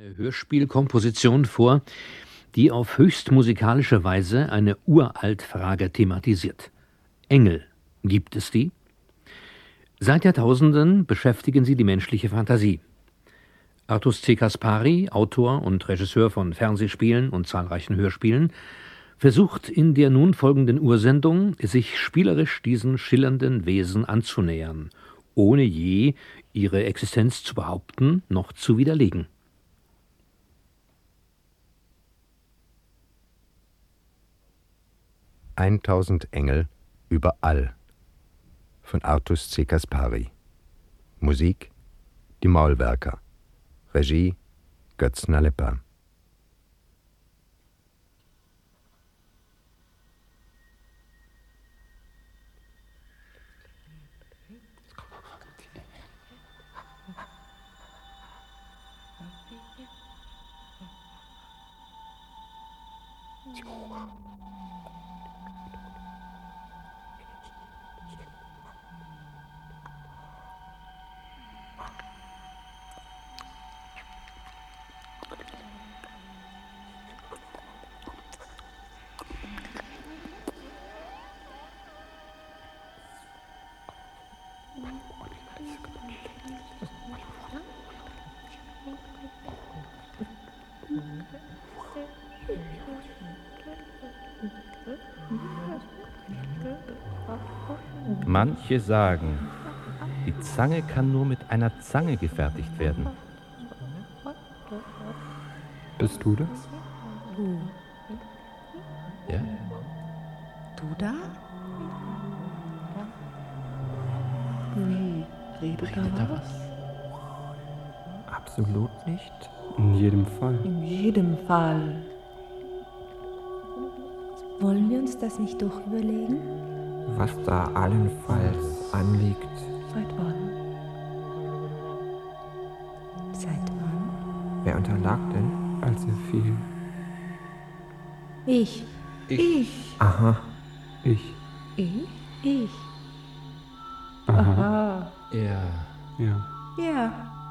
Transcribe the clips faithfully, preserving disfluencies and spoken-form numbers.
Eine Hörspielkomposition vor, die auf höchst musikalische Weise eine Uraltfrage thematisiert. Engel, gibt es die? Seit Jahrtausenden beschäftigen sie die menschliche Fantasie. Artus C. Caspary, Autor und Regisseur von Fernsehspielen und zahlreichen Hörspielen, versucht in der nun folgenden Ursendung, sich spielerisch diesen schillernden Wesen anzunähern, ohne je ihre Existenz zu behaupten noch zu widerlegen. Eintausend Engel überall von Artus C. Caspary. Musik Die Maulwerker. Regie Götz Nalepa. Manche sagen, die Zange kann nur mit einer Zange gefertigt werden. Bist du das? Du. Ja? Du da? Wie? Redet da was? Absolut nicht. In jedem Fall. In jedem Fall. Wollen wir uns das nicht doch überlegen? Was da allenfalls anliegt. Seit wann? Seit wann? Wer unterlag denn? Als er fiel. Ich. Ich. Ich. Aha. Ich. Ich? Ich. Aha. Aha. Ja. Ja. Ja.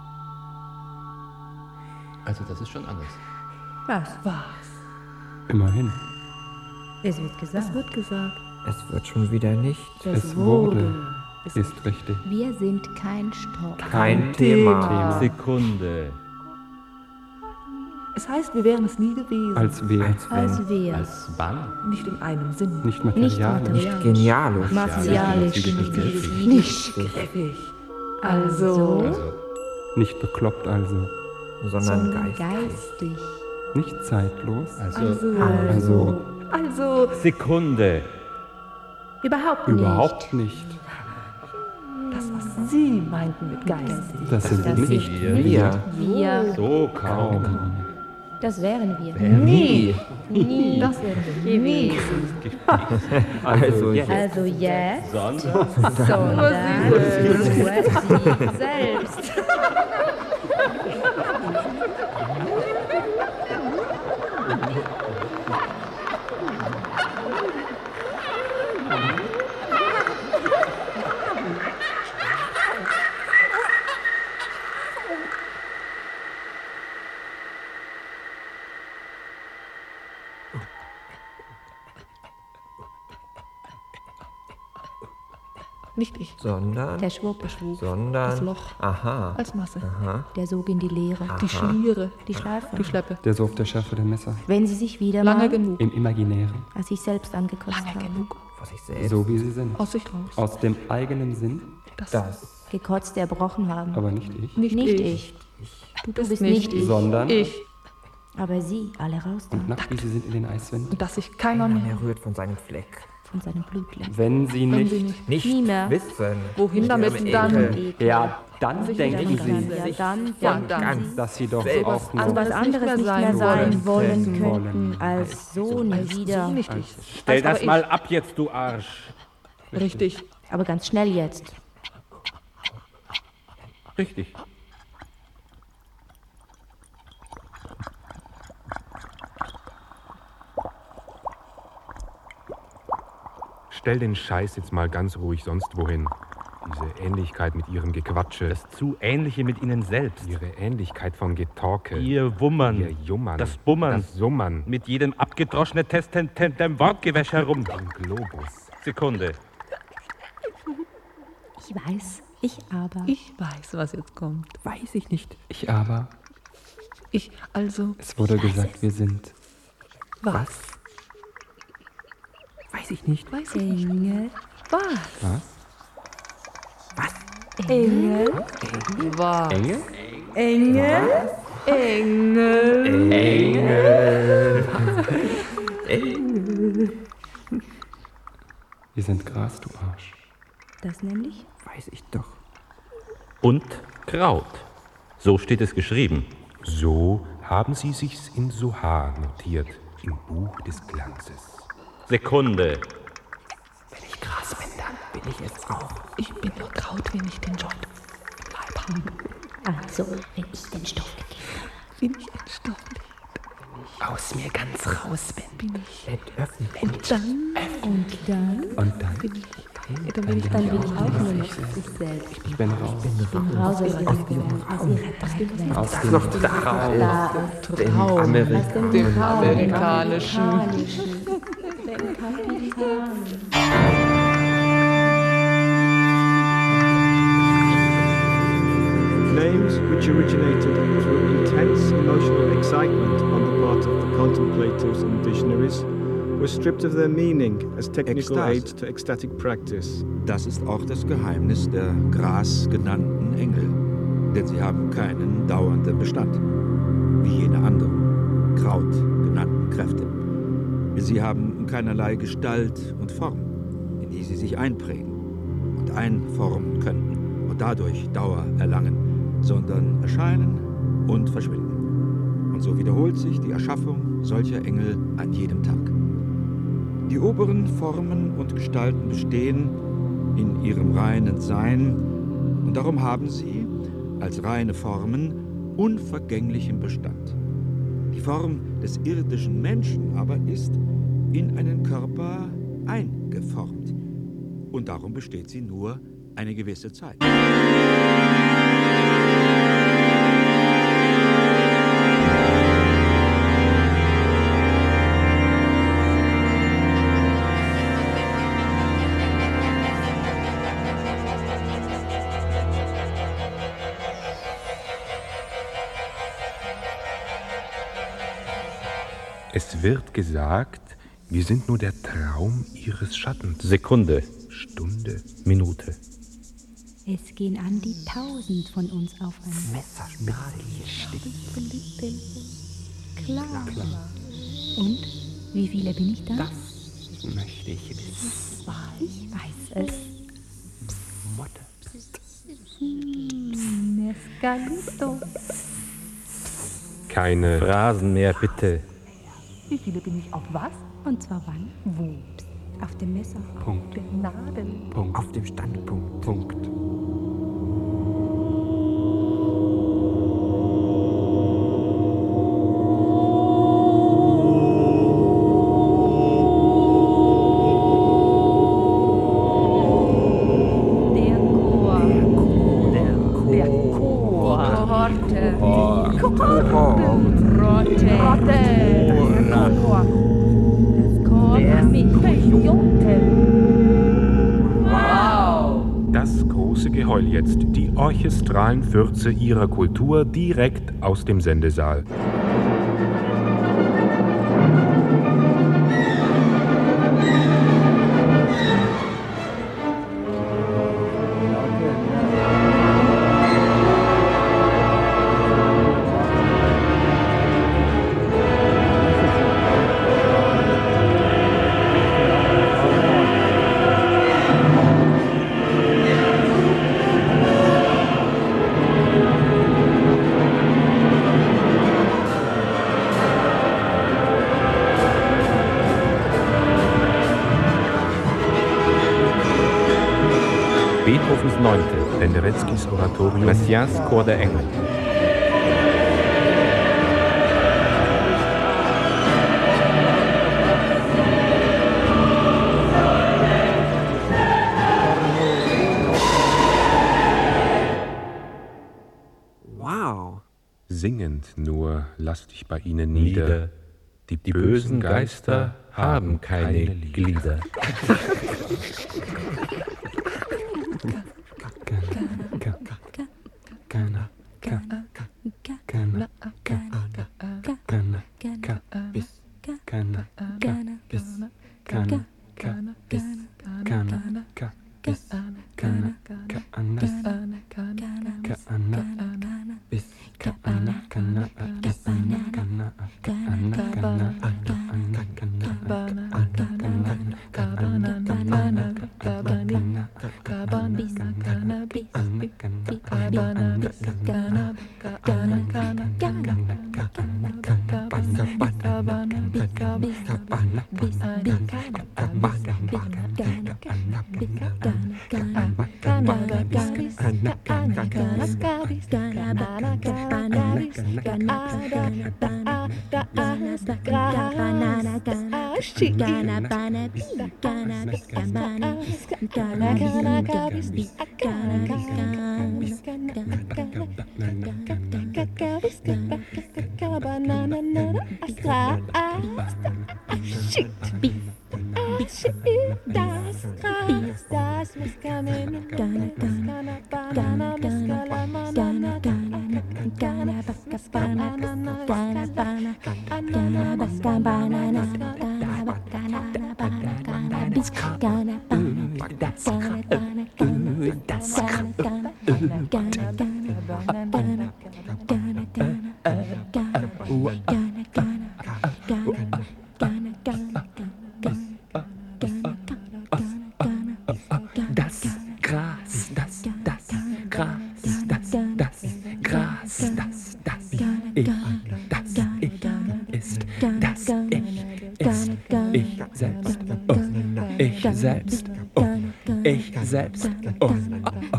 Also das ist schon anders. Was? Was? Immerhin. Es wird gesagt. Es wird gesagt. Es wird schon wieder nicht. Es, Es wurde. wurde. Es Ist richtig. Wir sind kein Stopp. Kein Thema. Thema. Sekunde. Es heißt, wir wären es nie gewesen. Als wer. Als wenn. Als wir. Als wann? Nicht in einem Sinn. Nicht materialisch. materialisch. Genialisch. Martialisch. Ja, natürlich nicht Nicht griffig. Also. Also, Nicht bekloppt also. Sondern Sondern geistig. geistig. Nicht zeitlos. also, Also. Also Also. Sekunde. Überhaupt nicht. überhaupt nicht. Das, was Sie meinten mit geistig. Das sind Das nicht sind wir. Wir. Wir. So kaum. Das wären wir. Nie. Nie. Das wären wir nie. Also jetzt. Also jetzt, Sondern sondern nur sie selbst. Nicht ich. Sondern. Der Schwupp, Sondern. Das Loch. Aha. Als Masse. Aha. der sog in die Leere. Die Schliere. Die Schleife. Die Schleppe. der so auf der Schärfe der Messer. Wenn sie sich wieder Lange mal genug. Im Imaginären. als sich selbst angekotzt Lange haben. genug. Vor sich selbst. So wie sie sind. Aus sich raus. Aus dem eigenen Sinn, Das. Das. Gekotzt erbrochen haben. aber nicht ich. Nicht, Nicht ich. ich. Du bist bist nicht nicht ich. Sondern. Ich. Aber sie, alle raus da. Und nackt wie sie sind in den Eiswänden. Und dass sich keiner Keiner mehr. mehr rührt von seinem Fleck. Von seinem Blutleck. Wenn sie Wenn nicht. sie nicht. Nicht Nie mehr. wissen. Wohin damit Ekel. dann? Ja, dann Sich denken wieder sie, Ja, dann Ja, denken dann. sie, dass sie doch Selbst auch dass nur was anderes nicht mehr sein wollen könnten als so nie Als wieder. so nicht ich. Stell Als das aber mal ab jetzt, du Arsch. ich. Richtig. Aber ganz schnell jetzt. Richtig. Stell den Scheiß jetzt mal ganz ruhig sonst wohin. Diese Ähnlichkeit mit ihrem Gequatsche. Das zu Ähnliche mit ihnen selbst. Ihre Ähnlichkeit von Getorke. Ihr Wummern. Ihr Jummern. Das Bummern. Das Summern. Mit jedem abgedroschene Testentem Wortgewäsch herum. Ein Globus. Sekunde. Ich weiß, ich aber. Ich weiß, was jetzt kommt. Weiß ich nicht. Ich aber. Ich also. Es wurde gesagt, wir sind. Was? Weiß ich nicht. Weiß ich nicht. Engel. Was? Was? Engel. Was? Engel? Engel. Engel. Engel. Wir sind Gras, du Arsch. Das nämlich? Weiß ich doch. Und Kraut. So steht es geschrieben. So haben sie sich's in Sohar notiert, im Buch des Glanzes. Sekunde. Wenn ich Gras bin, dann bin ich es auch. Ich bin nur Kraut, wenn ich den Job im Leib habe. Also, wenn ich den Stoff gegeben habe. Wenn ich ein Stoff Aus mir ganz raus bin. bin ich. Entöffnen. Und dann. Und dann? Und dann? Bin ich. Ja, dann bin ich Dann bin auch ich auch nur noch sich selbst. Ich bin raus. Raus aus ihrer Welt, aus ihrer Welt. Aus Das dem noch darauf. Da, Den Traum. Amerikanern. Dem amerikanischen. Flames which originated through intense emotional excitement on the part of the contemplators and visionaries were stripped of their meaning as technical Ekstase. aid to ecstatic practice. Das ist auch das Geheimnis der Gras genannten Engel, denn sie haben keinen dauernden Bestand, wie jene anderen Kraut genannten Kräfte. Sie haben keinerlei Gestalt und Form, in die sie sich einprägen und einformen könnten und dadurch Dauer erlangen, sondern erscheinen und verschwinden. Und so wiederholt sich die Erschaffung solcher Engel an jedem Tag. Die oberen Formen und Gestalten bestehen in ihrem reinen Sein und darum haben sie als reine Formen unvergänglichen Bestand. Die Form des irdischen Menschen aber ist in einen Körper eingeformt und darum besteht sie nur eine gewisse Zeit. Es wird gesagt, wir sind nur der Traum ihres Schattens. Sekunde. Stunde. Minute. Es gehen an die Tausend von uns auf ein Klar. Klar. Und? Wie viele bin ich da? Das möchte ich wissen. Ich weiß es. Motte. Mescalito. Keine Phrasen mehr, bitte. Wie viele bin ich auf was? Und zwar wann? Wo? Auf dem Messer. Punkt. Gnaden. Punkt. Auf dem Standpunkt. Punkt. Der Chor. Der Chor. Kohorte. Kohorte. Rotte. Rotte. Das Chor. Das Chor für mich. Wow. Das große Geheul jetzt, die orchestralen Fürze ihrer Kultur direkt aus dem Sendesaal. Beethovens Neunte, Pendereckis Oratorium, Messiaens Chor der Engel. singend, nur lass dich bei ihnen nieder. Nieder. Die, Die bösen Geister haben keine Glieder. Selbst, oh, ich selbst, oh, oh, oh,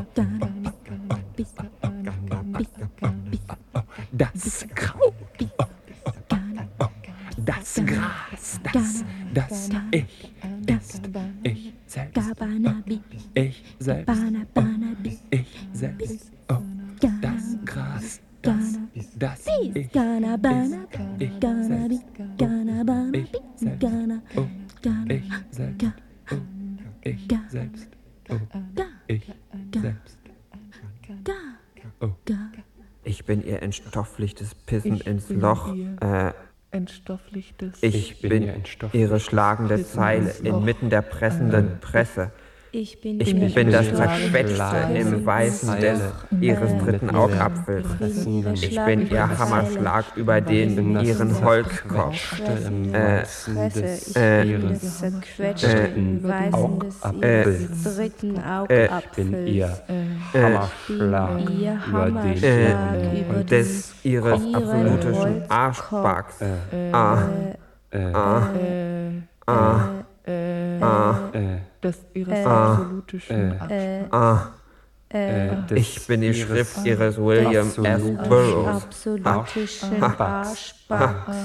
oh, das Grau, oh, oh, oh, das Gras, das, das ich ist, ich selbst, oh, ich selbst, oh, ich selbst, oh, das Gras, das, das ich ist, ich selbst, oh, ich selbst, oh, ich selbst. Ich selbst, oh, ich selbst, oh. Ich bin ihr entstofflichtes Pissen ich ins Loch, äh, entstofflichtes ich, ich bin, bin ihre schlagende Zeile inmitten der pressenden Presse. Ich bin, ich bin, bin das Zerquetschte im Weißen des ihres dritten Augapfels. Ich bin ihr Hammerschlag über den ihren Holzkopf. Äh, äh, das Zerquetschte im Weißen des ihres dritten Augapfels. Ich bin ihr Hammerschlag über den des ihres absolutischen Arschbacks. Ah, ah, ah. Ah, äh, des ihres äh, absolutischen äh, ah, äh, Ich bin die Schrift ihres William S. Burroughs. Absolutischen Arschbacks.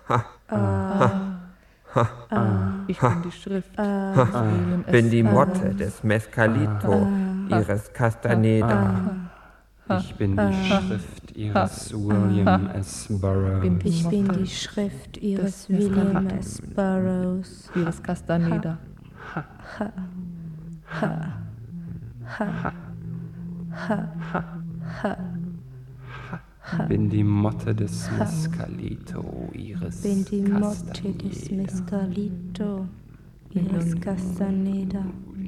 Ich bin die Schrift. Ich bin die Motte des Mescalito ihres Castaneda. Ich bin die Schrift ihres William S. Burroughs. Ich bin die Schrift ihres William S. Burroughs. Ihres Castaneda. Ha. Ha. Ha. Ha. Ha. Ha. Ha. Bin die Motte des Mescalito ihres Bin die Motte des Mescalito ihres Castaneda.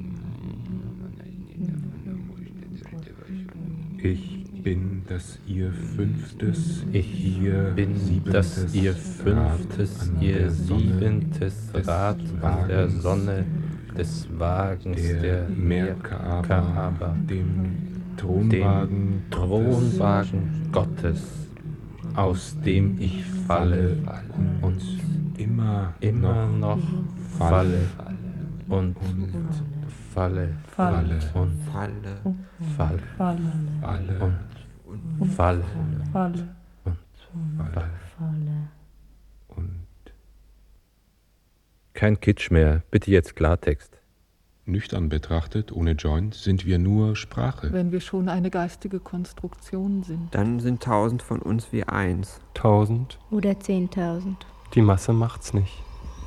Ich bin das ihr fünftes, ich ihr bin siebentes das ihr fünftes, ihr siebentes Rad an der Sonne des Wagens der, der Merkaba, dem Thronwagen, dem Thronwagen Gottes, aus dem ich falle und immer, immer noch falle und falle, falle und falle, falle, falle und falle, falle und falle. Und kein Kitsch mehr, bitte jetzt Klartext. Nüchtern betrachtet, ohne Joint, sind wir nur Sprache. Wenn wir schon eine geistige Konstruktion sind. Dann sind tausend von uns wie eins. Tausend. Oder zehntausend. Die Masse macht's nicht.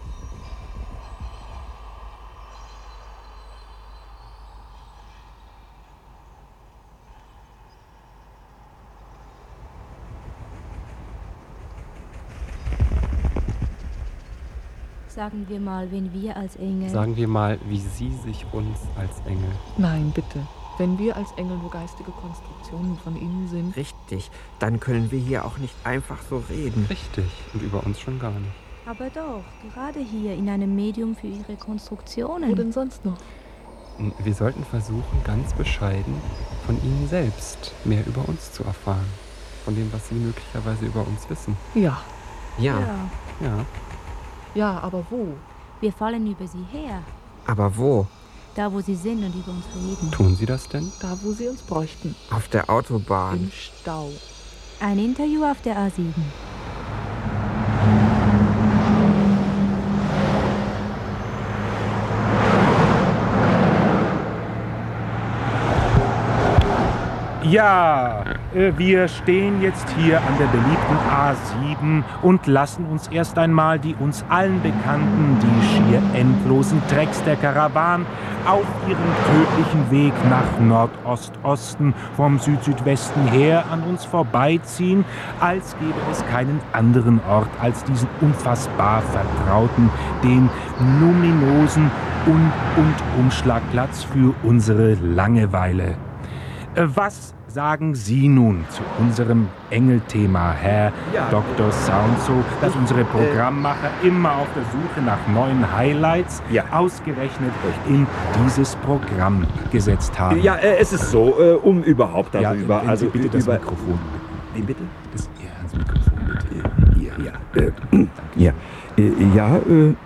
Sagen wir mal, wenn wir als Engel... Sagen wir mal, wie Sie sich uns als Engel... Nein, bitte. Wenn wir als Engel nur geistige Konstruktionen von Ihnen sind... Richtig. Dann können wir hier auch nicht einfach so reden. Richtig. Und über uns schon gar nicht. Aber doch, gerade hier in einem Medium für Ihre Konstruktionen. Wo denn sonst noch? Wir sollten versuchen, ganz bescheiden von Ihnen selbst mehr über uns zu erfahren. Von dem, was Sie möglicherweise über uns wissen. Ja. Ja. Ja. Ja. Ja, aber wo? Wir fallen über Sie her. Aber wo? Da, wo Sie sind und über uns reden. Tun Sie das denn? Da, wo Sie uns bräuchten. Auf der Autobahn. Im Stau. Ein Interview auf der A sieben. Ja, äh, wir stehen jetzt hier an der beliebten A sieben und lassen uns erst einmal die uns allen bekannten, die schier endlosen Trecks der Karawan auf ihrem tödlichen Weg nach Nordostosten vom Südsüdwesten her an uns vorbeiziehen, als gäbe es keinen anderen Ort als diesen unfassbar vertrauten, den luminosen Un- und Umschlagplatz für unsere Langeweile. Äh, Was sagen Sie nun zu unserem Engelthema, Herr Ja. Doktor Soundso, dass Ich, unsere äh, Programmmacher immer auf der Suche nach neuen Highlights Ja. ausgerechnet in dieses Programm gesetzt haben? Ja, äh, es ist so, äh, um überhaupt Ja, darüber, wenn also Sie bitte das über... Mikrofon. Wie bitte? Das, ja, das Mikrofon bitte. Ja, ja, äh, ja, äh, ja,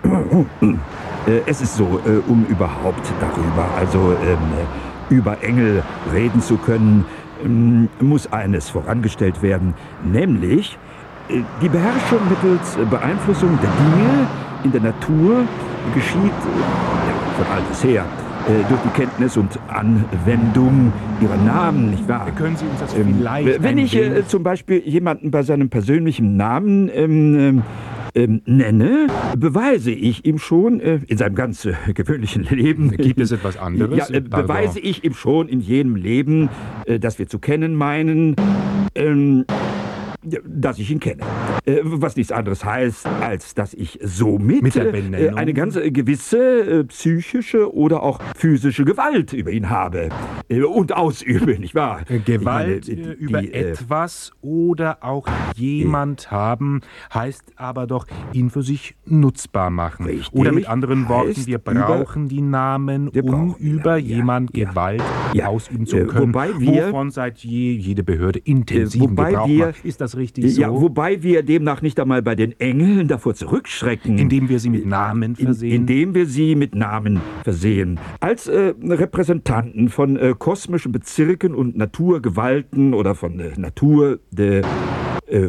äh, äh, es ist so, äh, um überhaupt darüber, also ähm, über Engel reden zu können, ähm, muss eines vorangestellt werden, nämlich äh, die Beherrschung mittels äh, Beeinflussung der Dinge in der Natur geschieht äh, ja, von alters her äh, durch die Kenntnis und Anwendung ihrer Namen, nicht wahr? Können Sie uns das Ähm, vielleicht Wenn ein ich äh, wenig- zum Beispiel jemanden bei seinem persönlichen Namen ähm, ähm, ähm, nenne, beweise ich ihm schon äh, in seinem ganz äh, gewöhnlichen Leben. Gibt es etwas anderes? Ja, äh, beweise ich ihm schon in jedem Leben, äh, das wir zu kennen meinen, ähm, ja, dass ich ihn kenne. Äh, was nichts anderes heißt, als dass ich somit Mit der äh, Benennung? eine ganz äh, gewisse äh, psychische oder auch physische Gewalt über ihn habe äh, und ausübe, nicht wahr? Äh, Gewalt Ich meine, äh, die- über die, äh, etwas oder auch jemand haben, heißt aber doch ihn für sich nutzbar machen. Richtig, Oder mit anderen Worten, heißt wir über- brauchen die Namen, Wir um brauchen die über Namen, ja, jemand ja. Gewalt Ja, ausüben zu äh, können, wobei wir- wovon seit je jede Behörde intensiven wobei Gebrauch wir- macht. Ist das richtig so? Ja, wobei wir demnach nicht einmal bei den Engeln davor zurückschrecken. Indem wir sie mit Namen In, versehen? indem wir sie mit Namen versehen. Als äh, Repräsentanten von äh, kosmischen Bezirken und Naturgewalten oder von äh, Natur de, äh,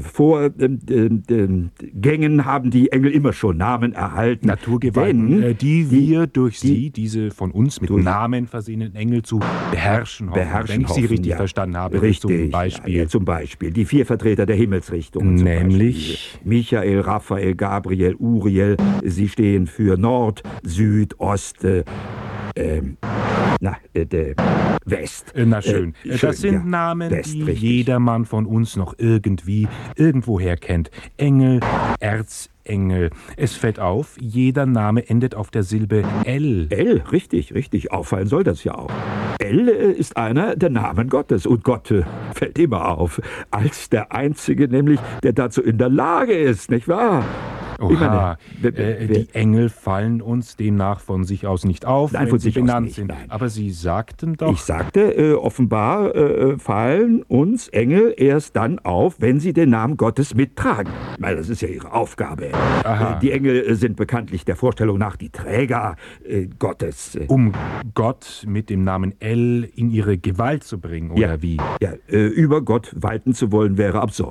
Vorgängen haben die Engel immer schon Namen erhalten. Naturgewalten, Denn äh, die wir durch die- sie, diese von uns mit durch- Namen versehenen Engel zu beherrschen hoffen, beherrschen wenn ich sie hoffen, richtig ja. verstanden habe. Richtig, Zum Beispiel. Ja, ja, zum Beispiel die vier Vertreter der Himmelsrichtungen. zum Nämlich? Beispiel. Michael, Raphael, Gabriel, Uriel. Sie stehen für Nord, Süd, Ost, äh, ähm, na, äh, der West. Äh, Na schön. Äh, Äh, schön, das sind ja. Namen, West, die richtig. jedermann von uns noch irgendwie, irgendwoher kennt. Engel, Erzengel. Es fällt auf, jeder Name endet auf der Silbe L. L, richtig, richtig. Auffallen soll das ja auch. L äh, ist einer der Namen Gottes und Gott äh, fällt immer auf. Als der Einzige nämlich, der dazu in der Lage ist, nicht wahr? Ich Oha, meine, wer- äh, wer- die Engel fallen uns demnach von sich aus nicht auf, Nein, wenn von sie sich aus benannt nicht, sind. nein. Aber Sie sagten doch... Ich sagte, äh, offenbar äh, fallen uns Engel erst dann auf, wenn sie den Namen Gottes mittragen. Weil das ist ja ihre Aufgabe. Aha. Äh, die Engel äh, sind bekanntlich der Vorstellung nach die Träger äh, Gottes. Äh, um Gott mit dem Namen El in ihre Gewalt zu bringen, oder ja, wie? Ja, äh, über Gott walten zu wollen, wäre absurd.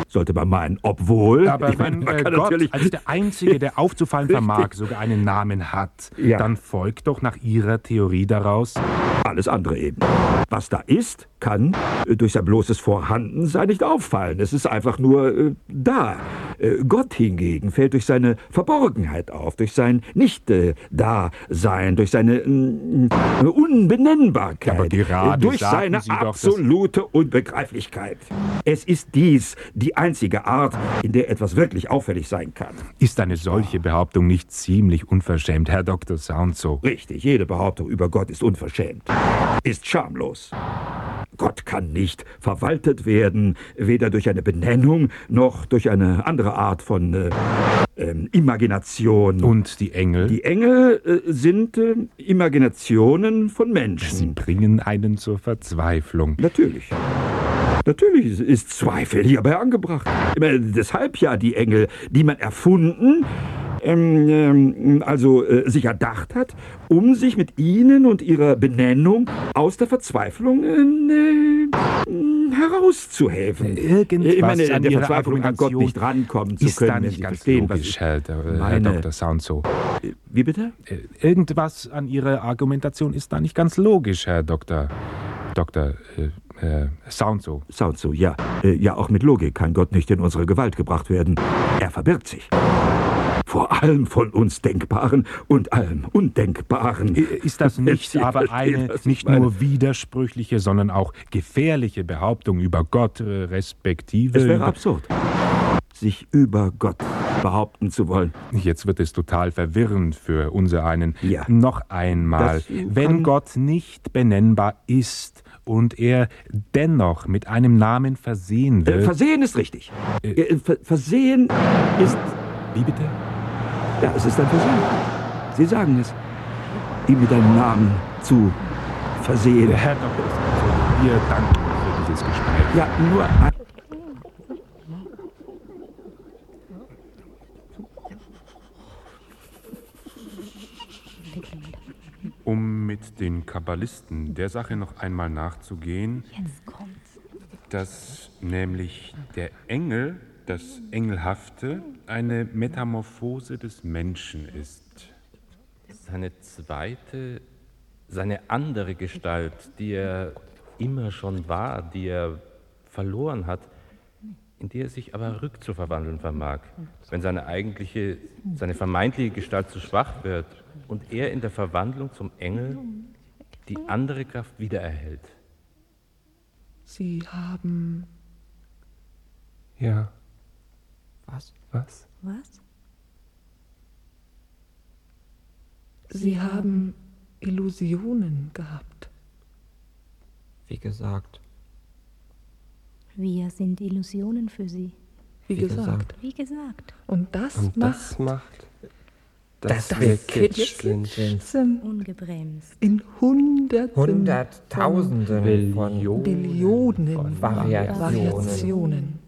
sollte man meinen. Obwohl, aber ich meine, wenn man äh, kann Gott natürlich als der Einzige, der aufzufallen vermag, sogar einen Namen hat, Ja. dann folgt doch nach Ihrer Theorie daraus alles andere eben. Was da ist, kann äh, durch sein bloßes Vorhandensein nicht auffallen. Es ist einfach nur äh, da. Äh, Gott hingegen fällt durch seine Verborgenheit auf, durch sein Nicht-Da-Sein, durch seine äh, Unbenennbarkeit, Aber gerade äh, durch sagten seine Sie doch, dass- absolute Unbegreiflichkeit. Es ist dies die einzige Art, in der etwas wirklich auffällig sein kann. Ist eine solche Behauptung nicht ziemlich unverschämt, Herr Doktor Soundso? Richtig, jede Behauptung über Gott ist unverschämt, ist schamlos. Gott kann nicht verwaltet werden, weder durch eine Benennung noch durch eine andere Art von äh, ähm, Imagination. Und die Engel? Die Engel äh, sind äh, Imaginationen von Menschen. Sie bringen einen zur Verzweiflung. Natürlich. Natürlich ist Zweifel hierbei angebracht. Ich meine, deshalb ja die Engel, die man erfunden, ähm, ähm, also äh, sich erdacht hat, um sich mit ihnen und ihrer Benennung aus der Verzweiflung äh, äh, herauszuhelfen. Irgendwas ich meine, an der Ihrer Verzweiflung an Gott Argumentation nicht rankommen zu ist können, da wenn nicht Sie ganz verstehen, was logisch, ich Herr, Herr meine. Doktor Soundso. Wie bitte? Irgendwas an Ihrer Argumentation ist da nicht ganz logisch, Herr Doktor Doktor äh, äh, Soundso. Soundso, ja. Äh, ja, auch mit Logik kann Gott nicht in unsere Gewalt gebracht werden. Er verbirgt sich. Vor allem von uns Denkbaren und allem Undenkbaren. Ist das nicht Sie aber verstehen, eine was ich nicht meine. nur widersprüchliche, sondern auch gefährliche Behauptung über Gott, äh, respektive... Es wäre über- absurd, sich über Gott behaupten zu wollen. Jetzt wird es total verwirrend für unser einen. Ja. Noch einmal, Das kann- wenn Gott nicht benennbar ist und er dennoch mit einem Namen versehen Äh, wird... Versehen ist richtig. Äh, Ver Versehen ist... Wie bitte? Ja, es ist ein Versehen. Sie sagen es. Ihn mit einem Namen zu versehen. Herr Doktor Soundso, wir danken für dieses Gespräch. Ja, nur... ein- Um mit den Kabbalisten der Sache noch einmal nachzugehen, Jetzt kommt's. dass nämlich der Engel, das Engelhafte, eine Metamorphose des Menschen ist. Seine zweite, seine andere Gestalt, die er immer schon war, die er verloren hat, in die er sich aber rückzuverwandeln vermag, wenn seine eigentliche, seine vermeintliche Gestalt zu schwach wird und er in der Verwandlung zum Engel die andere Kraft wiedererhält. Sie haben... Ja. Was? Was? Was? Sie haben Illusionen gehabt. Wie gesagt. Wir sind Illusionen für Sie. Wie, Wie gesagt. gesagt. Wie gesagt. Und das Und macht das macht, dass Das wir Kitsch kitsch sind. sind Ungebremst. in Hunderten Hunderttausenden von von Billionen von Variationen. Variationen.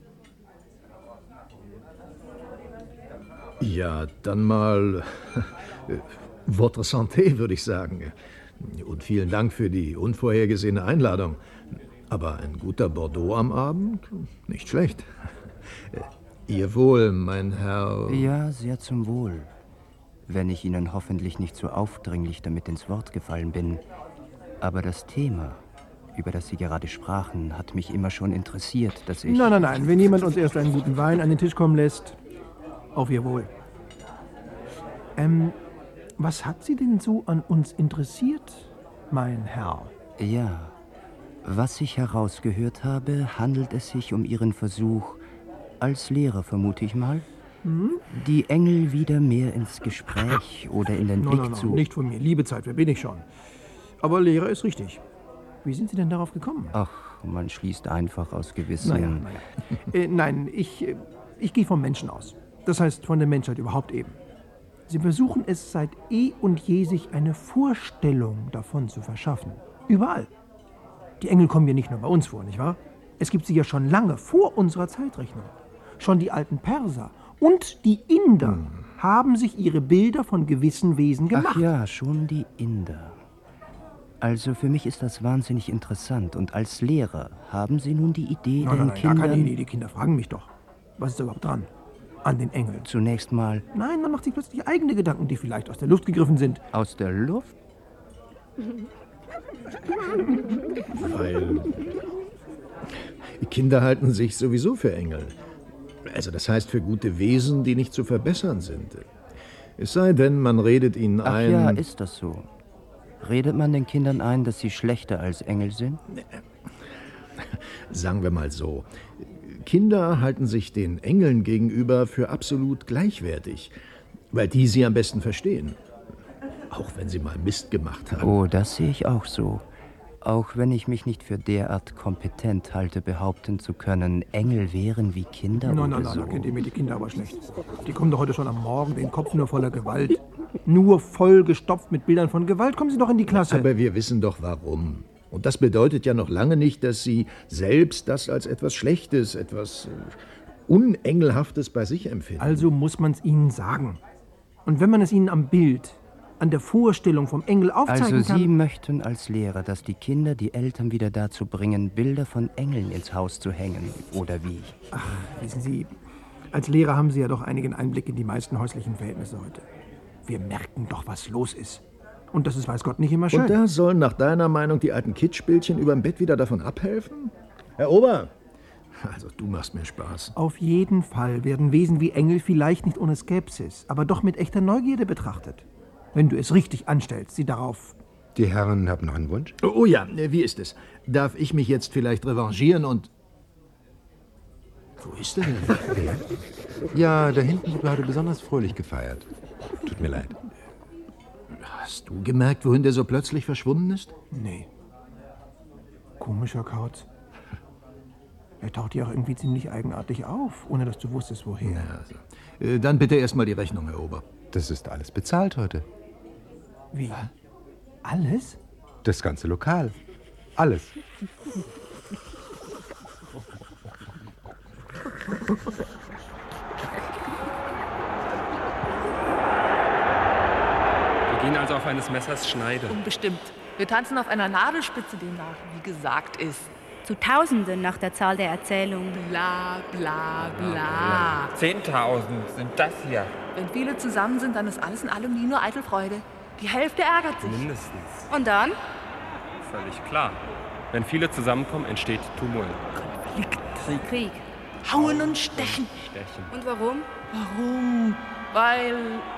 Ja, dann mal äh, votre santé, würde ich sagen. Und vielen Dank für die unvorhergesehene Einladung. Aber ein guter Bordeaux am Abend? Nicht schlecht. Äh, Ihr Wohl, mein Herr... Ja, sehr zum Wohl. Wenn ich Ihnen hoffentlich nicht so aufdringlich damit ins Wort gefallen bin. Aber das Thema, über das Sie gerade sprachen, hat mich immer schon interessiert, dass ich... Nein, nein, nein. Wenn jemand uns erst einen guten Wein an den Tisch kommen lässt, auf Ihr Wohl. Ähm, was hat Sie denn so an uns interessiert, mein Herr? Ja, was ich herausgehört habe, handelt es sich um Ihren Versuch, als Lehrer vermute ich mal, Hm? die Engel wieder mehr ins Gespräch oder in den No, Blick no, no, zu... nicht von mir. Liebe Zeit, wer bin ich schon? Aber Lehrer ist richtig. Wie sind Sie denn darauf gekommen? Ach, man schließt einfach aus gewissen... Naja, naja. äh, nein, ich, äh, ich gehe vom Menschen aus. Das heißt von der Menschheit überhaupt eben. Sie versuchen es seit eh und je, sich eine Vorstellung davon zu verschaffen. Überall. Die Engel kommen ja nicht nur bei uns vor, nicht wahr? Es gibt sie ja schon lange vor unserer Zeitrechnung. Schon die alten Perser und die Inder hm. haben sich ihre Bilder von gewissen Wesen gemacht. Ach ja, schon die Inder. Also für mich ist das wahnsinnig interessant. Und als Lehrer haben Sie nun die Idee, Nein, den nein, Kindern... Gar keine Idee, die Kinder fragen mich doch. Was ist da überhaupt dran? An den Engeln. Zunächst mal. Nein, man macht sich plötzlich eigene Gedanken, die vielleicht aus der Luft gegriffen sind. Aus der Luft? Weil Kinder halten sich sowieso für Engel. Also das heißt für gute Wesen, die nicht zu verbessern sind. Es sei denn, man redet ihnen Ach ein... ja, ist das so? Redet man den Kindern ein, dass sie schlechter als Engel sind? Sagen wir mal so. Kinder halten sich den Engeln gegenüber für absolut gleichwertig, weil die sie am besten verstehen. Auch wenn sie mal Mist gemacht haben. Oh, das sehe ich auch so. Auch wenn ich mich nicht für derart kompetent halte, behaupten zu können, Engel wären wie Kinder Nein, oder nein, nein, so. da kennt ihr mir die Kinder aber schlecht. Die kommen doch heute schon am Morgen, den Kopf nur voller Gewalt. Nur voll gestopft mit Bildern von Gewalt. Kommen Sie doch in die Klasse. Aber wir wissen doch warum. Und das bedeutet ja noch lange nicht, dass sie selbst das als etwas Schlechtes, etwas äh, Unengelhaftes bei sich empfinden. Also muss man es ihnen sagen. Und wenn man es ihnen am Bild, an der Vorstellung vom Engel aufzeigen Also kann... Sie möchten als Lehrer, dass die Kinder die Eltern wieder dazu bringen, Bilder von Engeln ins Haus zu hängen, oder wie? Ach, wissen Sie, als Lehrer haben Sie ja doch einigen Einblick in die meisten häuslichen Verhältnisse heute. Wir merken doch, was los ist. Und das ist, weiß Gott, nicht immer schön. Und da sollen nach deiner Meinung die alten Kitschbildchen überm Bett wieder davon abhelfen? Herr Ober, also du machst mir Spaß. Auf jeden Fall werden Wesen wie Engel vielleicht nicht ohne Skepsis, aber doch mit echter Neugierde betrachtet. Wenn du es richtig anstellst, sie darauf... Die Herren haben noch einen Wunsch? Oh, oh ja, wie ist es? Darf ich mich jetzt vielleicht revanchieren und... Wo ist er denn? Ja, da hinten wird gerade besonders fröhlich gefeiert. Tut mir leid. Hast du gemerkt, wohin der so plötzlich verschwunden ist? Nee. Komischer Kauz. Er taucht ja auch irgendwie ziemlich eigenartig auf, ohne dass du wusstest, woher. Ja, also. äh, dann bitte erstmal die Rechnung, Herr Ober. Das ist alles bezahlt heute. Wie? Alles? Das ganze Lokal. Alles. Wir gehen also auf eines Messers Schneide. Unbestimmt. Wir tanzen auf einer Nadelspitze dem nach, wie gesagt ist. Zu Tausenden nach der Zahl der Erzählung. Bla, bla, bla. Zehntausend sind das hier. Wenn viele zusammen sind, dann ist alles in allem nie nur eitel Freude. Die Hälfte ärgert sich. Mindestens. Und dann? Völlig klar. Wenn viele zusammenkommen, entsteht Tumult. Konflikt. Krieg. Krieg. Hauen und stechen. Stechen. Und warum? Warum? Weil...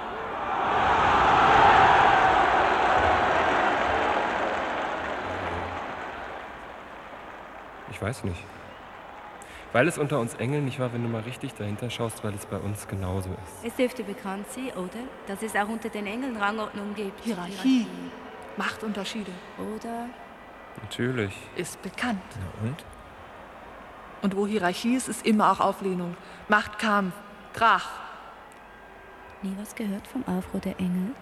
Ich weiß nicht. Weil es unter uns Engeln nicht war, wenn du mal richtig dahinter schaust, weil es bei uns genauso ist. Es dürfte bekannt sein, oder? Dass es auch unter den Engeln Rangordnungen gibt. Hierarchie. Machtunterschiede. Oder? Natürlich. Ist bekannt. Na und? Und wo Hierarchie ist, ist immer auch Auflehnung. Machtkampf. Krach. Nie was gehört vom Aufruhr der Engel?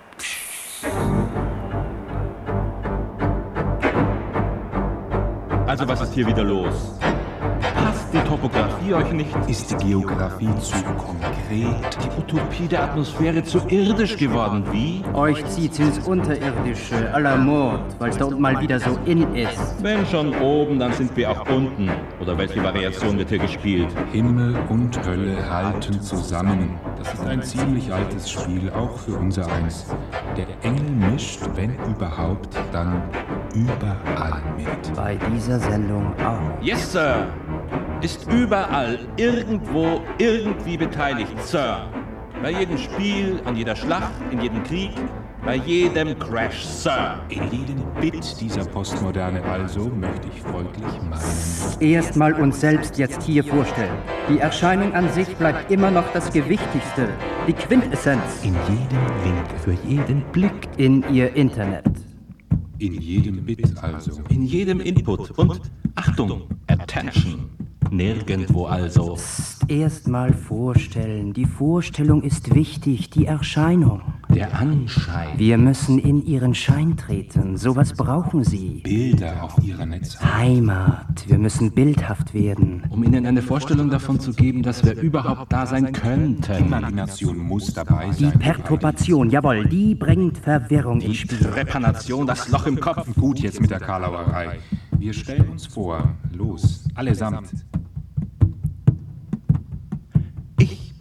Also was ist hier wieder los? Passt die Topografie euch nicht? Ist die Geografie zu konkret? Die Utopie der Atmosphäre zu irdisch geworden, wie? Euch zieht's ins Unterirdische, à la Mord, weil's da unten mal wieder so in ist. Wenn schon oben, dann sind wir auch unten. Oder welche Variation wird hier gespielt? Himmel und Hölle halten zusammen. Das ist ein ziemlich altes Spiel, auch für unser Eins. Der Engel mischt, wenn überhaupt, dann überall mit. Bei dieser Sendung auch. Yes, Sir! Ist überall, irgendwo, irgendwie beteiligt, Sir. Bei jedem Spiel, an jeder Schlacht, in jedem Krieg, bei jedem Crash, Sir. In jedem Bit dieser Postmoderne also möchte ich folglich meinen. Erstmal uns selbst jetzt hier vorstellen. Die Erscheinung an sich bleibt immer noch das Gewichtigste, die Quintessenz. In jedem Link, für jeden Blick. In ihr Internet. In jedem Bit also. In jedem Input und, Achtung, Attention. Nirgendwo also. Erstmal vorstellen. Die Vorstellung ist wichtig, die Erscheinung. Der Anschein. Wir müssen in ihren Schein treten. Sowas brauchen sie. Bilder auf ihrer Netzhaut. Heimat. Wir müssen bildhaft werden. Um ihnen eine Vorstellung davon zu geben, dass wir überhaupt da sein könnten. Imagination muss dabei sein. Die Perturbation, jawohl, die bringt Verwirrung ins Spiel. Trepanation, das Loch im Kopf. Gut jetzt mit der Karlauerei. Wir stellen uns vor. Los, allesamt.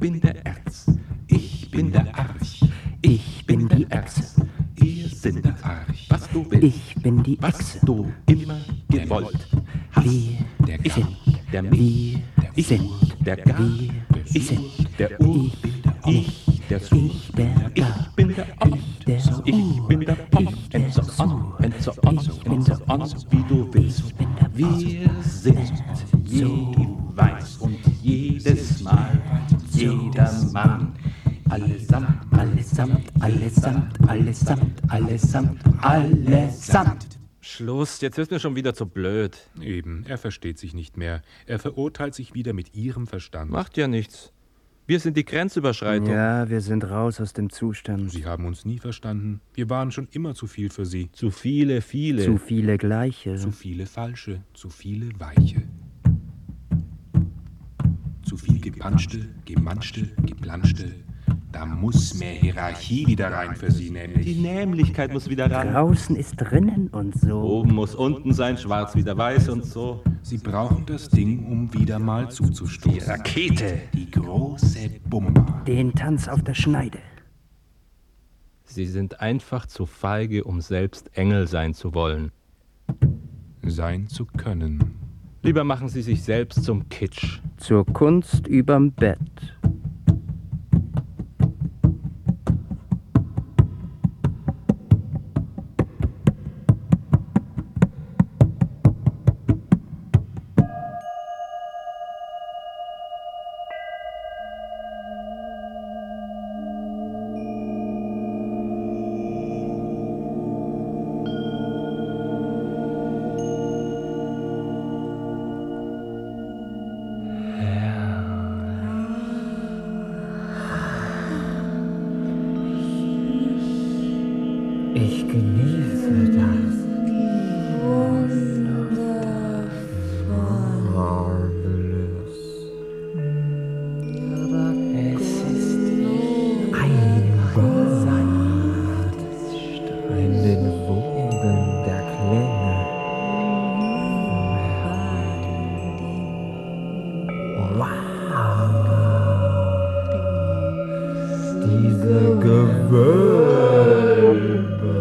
bin der Erz, ich bin der Arch, Ich bin die Echse. ihr sind der Arch. Was du willst, Ich bin die was Echse. du immer gewollt hast. Wir Der Gab, sind, der Milch, wir der Ich, sind, der Gab, wir der sind, Such, der Ur, ich, der Such, ich, der ich Gab, bin der Ob, ich, der ich bin der Pop, ich, der and so on, Such, and so on, ich bin and so der on, Ob, wie du willst. ich bin der Wir sind jeweils und jedes Mal, jedermann, allesamt, allesamt, allesamt, allesamt, allesamt, allesamt. Schluss, jetzt ist mir schon wieder zu blöd. Eben, er versteht sich nicht mehr. Er verurteilt sich wieder mit ihrem Verstand. Macht ja nichts. Wir sind die Grenzüberschreitung. Ja, wir sind raus aus dem Zustand. Sie haben uns nie verstanden. Wir waren schon immer zu viel für Sie. Zu viele, viele. Zu viele Gleiche. Zu viele Falsche, zu viele Weiche. Zu viel Gepanschte, Gemanschte, Geplanschte. Da muss mehr Hierarchie wieder rein für Sie, nämlich. Die Nämlichkeit muss wieder ran. Draußen ist drinnen und so. Oben muss unten sein, schwarz wieder weiß und so. Sie brauchen das Ding, um wieder mal zuzustoßen. Die Rakete. Die große Bombe. Den Tanz auf der Schneide. Sie sind einfach zu feige, um selbst Engel sein zu wollen. Sein zu können. Lieber machen Sie sich selbst zum Kitsch. Zur Kunst überm Bett. Ich genieße das. Marvelous. Es ist eingesandt in den Wogen der Klänge. Wow. Diese Gewölbe.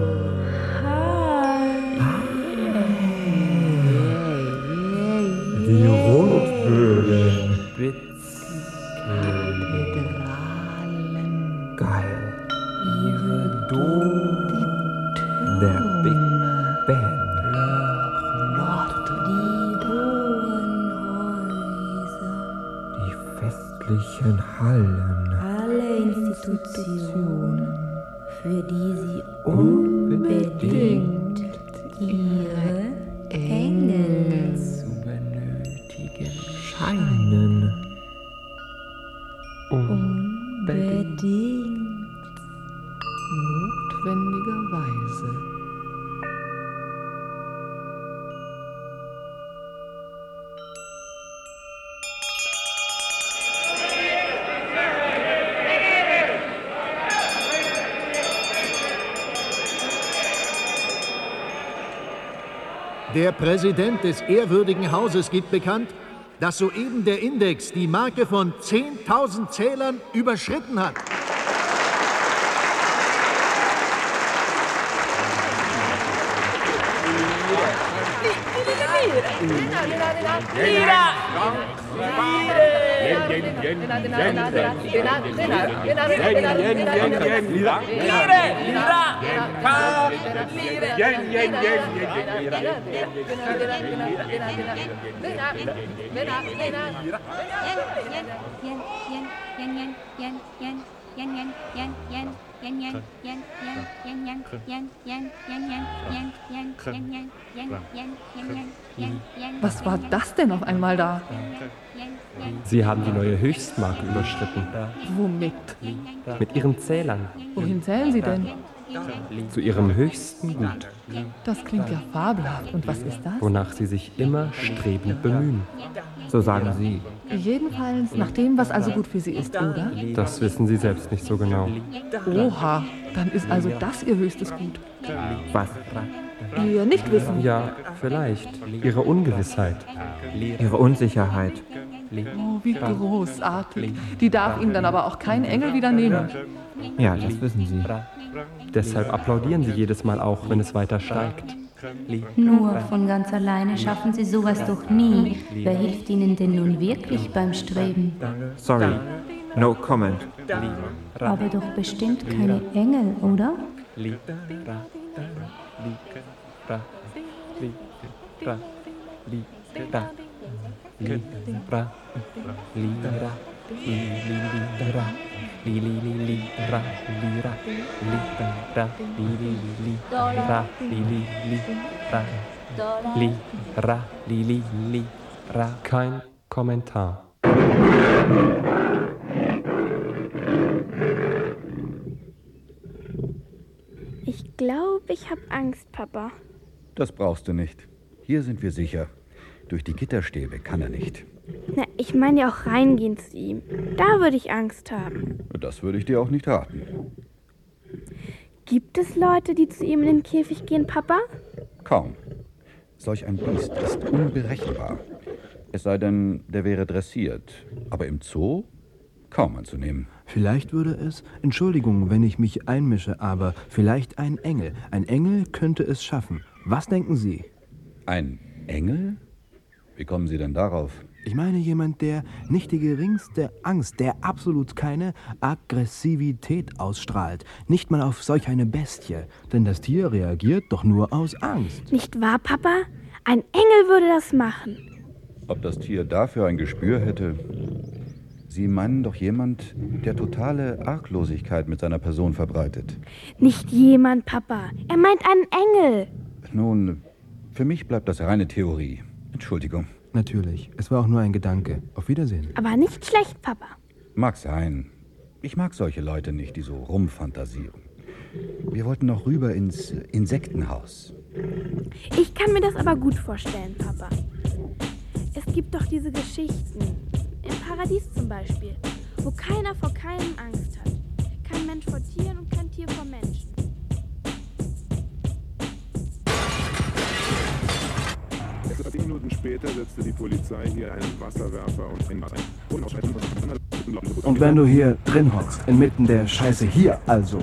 Die Rundbögen. Spitzkathedralen. Geil. Ihre Dom. Der Big Ben. Die festlichen Hallen. Alle Institutionen, für die sie unbedingt ihre Engel zu benötigen scheinen. unbedingt. Notwendigerweise. Der Präsident des ehrwürdigen Hauses gibt bekannt, dass soeben der Index die Marke von zehntausend Zählern überschritten hat. Was war das denn auf einmal da? Sie haben die neue Höchstmarke überschritten. Womit? Mit Ihren Zählern. Wohin zählen Sie denn? Zu Ihrem höchsten Gut, Das klingt ja fabelhaft. Und was ist das? wonach Sie sich immer strebend bemühen. So sagen Sie. Jedenfalls nach dem, was also gut für Sie ist, oder? Das wissen Sie selbst nicht so genau. Oha, dann ist also das Ihr höchstes Gut. Was? Ihr Nichtwissen. Ja, vielleicht. Ihre Ungewissheit. Ihre Unsicherheit. Oh, wie großartig. Die darf Ihnen dann aber auch kein Engel wieder nehmen. Ja, das wissen Sie. Deshalb applaudieren Sie jedes Mal auch, wenn es weiter steigt. Nur von ganz alleine schaffen Sie sowas doch nie. Wer hilft Ihnen denn nun wirklich beim Streben? Sorry, no comment. Aber doch bestimmt keine Engel, oder? Kein Kommentar. Ich glaube, ich habe Angst, Papa. Das brauchst du nicht. Hier sind wir sicher. Durch die Gitterstäbe kann er nicht. Na, ich meine ja auch reingehen zu ihm. Da würde ich Angst haben. Das würde ich dir auch nicht raten. Gibt es Leute, die zu ihm in den Käfig gehen, Papa? Kaum. Solch ein Biest ist unberechenbar. Es sei denn, der wäre dressiert. Aber im Zoo kaum anzunehmen. Vielleicht würde es, Entschuldigung, wenn ich mich einmische, aber vielleicht ein Engel. Ein Engel könnte es schaffen. Was denken Sie? Ein Engel? Wie kommen Sie denn darauf? Ich meine jemand, der nicht die geringste Angst, der absolut keine Aggressivität ausstrahlt. Nicht mal auf solch eine Bestie. Denn das Tier reagiert doch nur aus Angst. Nicht wahr, Papa? Ein Engel würde das machen. Ob das Tier dafür ein Gespür hätte? Sie meinen doch jemand, der totale Arglosigkeit mit seiner Person verbreitet. Nicht jemand, Papa. Er meint einen Engel. Nun, für mich bleibt das reine Theorie. Entschuldigung. Natürlich. Es war auch nur ein Gedanke. Auf Wiedersehen. Aber nicht schlecht, Papa. Mag sein. Ich mag solche Leute nicht, die so rumfantasieren. Wir wollten noch rüber ins Insektenhaus. Ich kann mir das aber gut vorstellen, Papa. Es gibt doch diese Geschichten. Im Paradies zum Beispiel, wo keiner vor keinem Angst hat. Kein Mensch vor Tieren und kein Tier vor Menschen. Zehn Minuten später setzte die Polizei hier einen Wasserwerfer und ein Und wenn du hier drin hockst, inmitten der Scheiße hier also,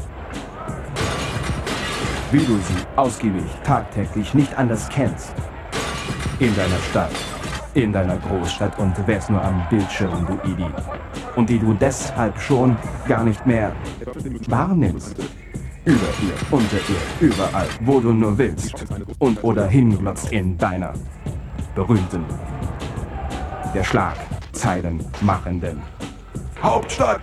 wie du sie ausgiebig, tagtäglich nicht anders kennst, in deiner Stadt, in deiner Großstadt und wärst nur am Bildschirm, du Idi, und die du deshalb schon gar nicht mehr wahrnimmst. Über ihr, unter ihr, überall, wo du nur willst und oder hinglotzt in deiner berühmten, der Schlagzeilen machenden Hauptstadt.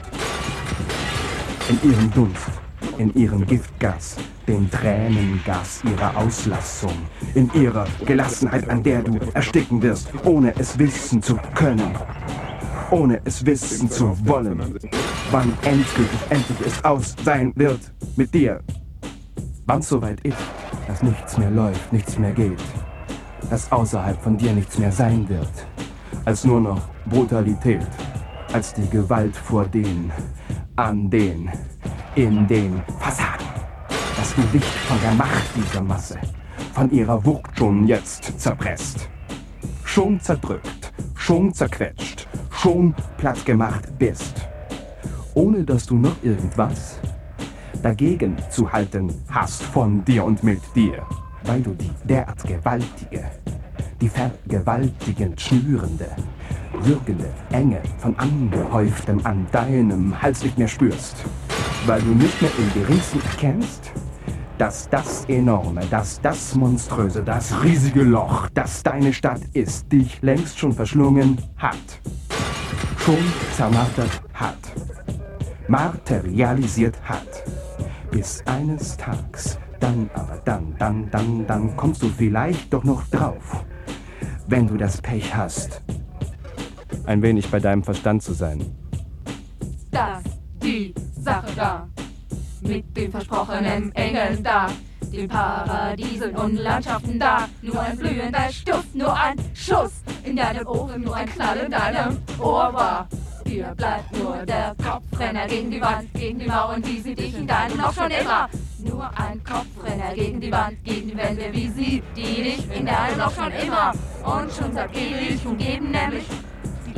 In ihrem Dunst, in ihrem Giftgas, dem Tränengas ihrer Auslassung, in ihrer Gelassenheit, an der du ersticken wirst, ohne es wissen zu können, ohne es wissen zu wollen, wann endgültig endlich es aus sein wird mit dir. Wann es soweit ist, dass nichts mehr läuft, nichts mehr geht, dass außerhalb von dir nichts mehr sein wird, als nur noch Brutalität, als die Gewalt vor den, an den, in den Fassaden, dass du dich von der Macht dieser Masse, von ihrer Wucht schon jetzt zerpresst, schon zerdrückt, schon zerquetscht, schon platt gemacht bist, ohne dass du noch irgendwas dagegen zu halten hast von dir und mit dir, weil du die derart gewaltige, die vergewaltigend schnürende, würgende Enge von angehäuftem an deinem Hals nicht mehr spürst, weil du nicht mehr im geringsten erkennst, dass das Enorme, dass das Monströse, das riesige Loch, das deine Stadt ist, dich längst schon verschlungen hat, schon zermartert hat, materialisiert hat, bis eines Tages, dann aber dann, dann, dann, dann kommst du vielleicht doch noch drauf, wenn du das Pech hast, ein wenig bei deinem Verstand zu sein. Das, die Sache da, mit den versprochenen Engeln da, den Paradiesen und Landschaften da, nur ein blühender Stuss, nur ein Schuss in deinen Ohren, nur ein Knall in deinem Ohr war. Dir bleibt nur der Kopfrenner gegen die Wand, gegen die Mauern, wie sie dich in deinen noch schon immer. Nur ein Kopfrenner gegen die Wand, gegen die Wände, wie sie, die dich in deinen noch schon immer. Und schon seit ewig umgeben, nämlich die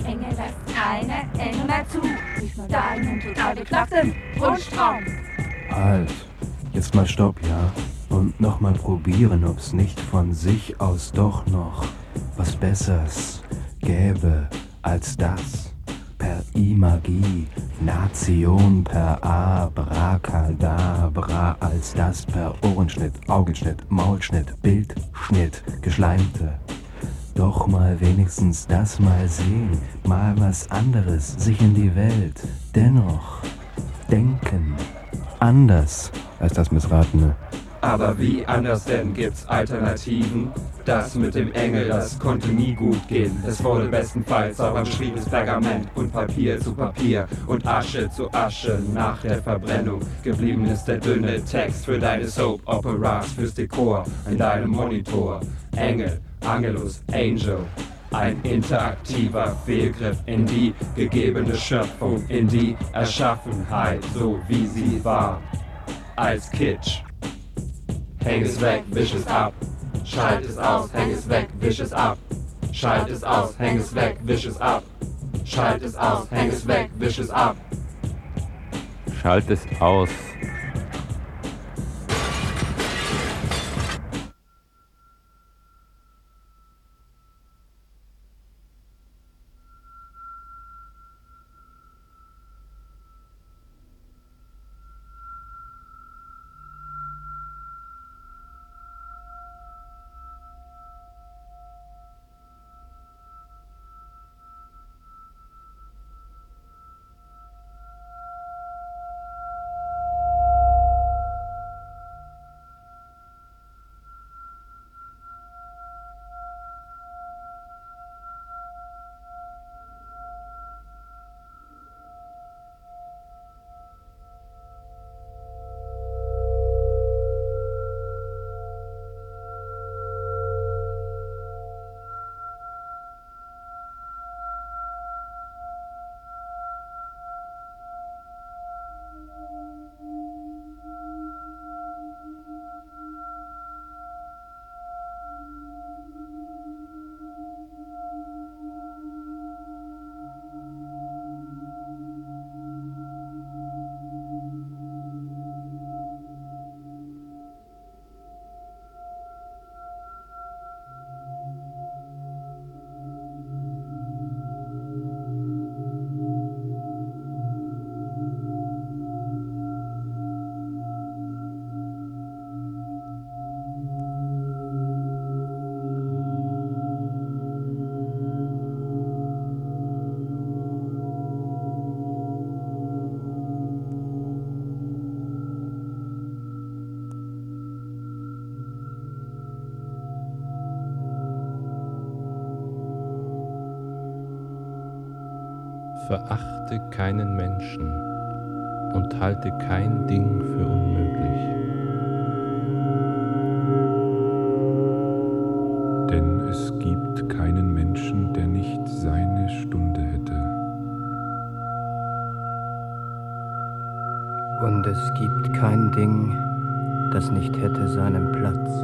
Engel lässt keine Engel mehr zu. Nicht nur deinen total beknackten Wunschtraum. Halt, jetzt mal Stopp, ja? Und nochmal probieren, ob's nicht von sich aus doch noch was Besseres gäbe als das. Per Imagination, per Abracadabra, als das per Ohrenschnitt, Augenschnitt, Maulschnitt, Bildschnitt, Geschleimte. Doch mal wenigstens das mal sehen, mal was anderes, sich in die Welt, dennoch denken, anders als das Missratene. Aber wie anders denn, gibt's Alternativen? Das mit dem Engel, das konnte nie gut gehen. Es wurde bestenfalls auch beschriebenes Pergament und Papier zu Papier und Asche zu Asche nach der Verbrennung. Geblieben ist der dünne Text für deine Soap-Operas, fürs Dekor in deinem Monitor. Engel, Angelus, Angel. Ein interaktiver Fehlgriff in die gegebene Schöpfung, in die Erschaffenheit, so wie sie war. Als Kitsch. Häng es weg, wisch es ab. Schalt es aus, häng es weg, wisch es ab. Schalt es aus, häng es weg, wisch es ab. Schalt es aus, häng es weg, wisch es ab. Schalt es aus. Verachte keinen Menschen und halte kein Ding für unmöglich. Denn es gibt keinen Menschen, der nicht seine Stunde hätte. Und es gibt kein Ding, das nicht hätte seinen Platz.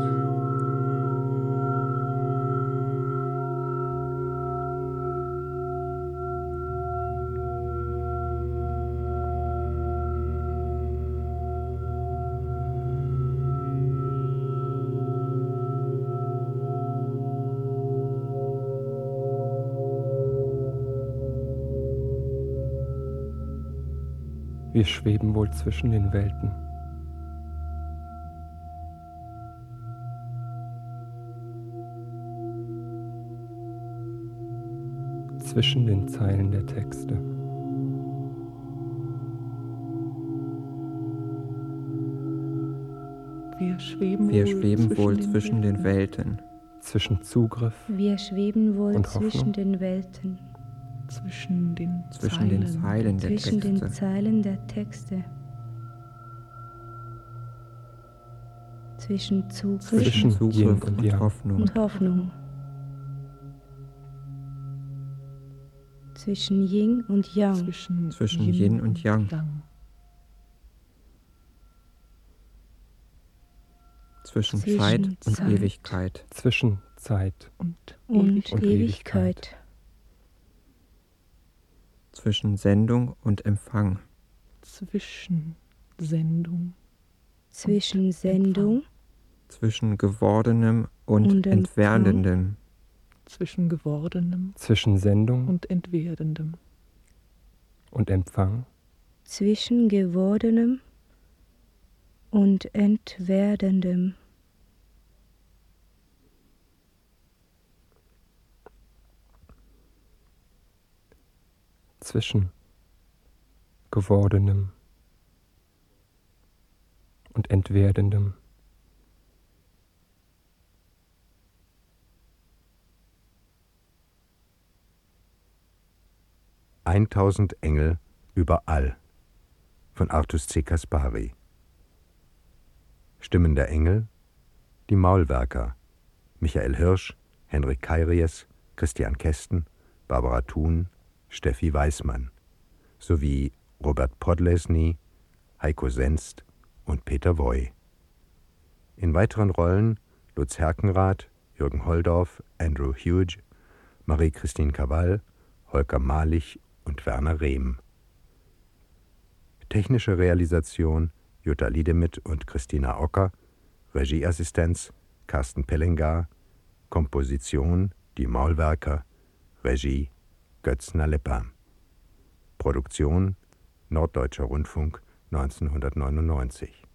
Wir schweben wohl zwischen den Welten. Zwischen den Zeilen der Texte. Wir schweben, Wir wohl, schweben zwischen wohl den zwischen den Welten. Zwischen Zugriff Wir schweben wohl und zwischen Hoffnung. den Welten. Zwischen den Zwischen den Zeilen der Zwischen den Texte. Zeilen der Texte. Zwischen Zugriff Zwischen Zugriff Yin und, und Yang. Hoffnung. und Hoffnung. Zwischen Yin und Yang. Zwischen, Zwischen Yin und Yang. Zwischen Zwischen Zeit und Zeit. Ewigkeit. Zwischen Zeit und, Und und Ewigkeit. Zwischen Sendung und Empfang. Zwischen Sendung. Zwischen Sendung. Zwischen Gewordenem und, und Entwerdendem. Zwischen Gewordenem. Zwischen Sendung und Entwerdendem. Und Empfang. Zwischen Gewordenem und Entwerdendem. Zwischen Gewordenem und Entwerdendem. Eintausend Engel überall von Artus C. Caspari. Stimmen der Engel: die Maulwerker, Michael Hirsch, Henrik Kairies, Christian Kesten, Barbara Thun, Steffi Weismann, sowie Robert Podlesny, Heiko Senst und Peter Woy. In weiteren Rollen Lutz Herkenrath, Jürgen Holdorf, Andrew Hughes, Marie-Christine Cavall, Holger Malich und Werner Rehm. Technische Realisation Jutta Liedemith und Christina Ocker, Regieassistenz Carsten Pellengar, Komposition Die Maulwerker, Regie Götz Nalepa. Produktion Norddeutscher Rundfunk neunzehnhundertneunundneunzig.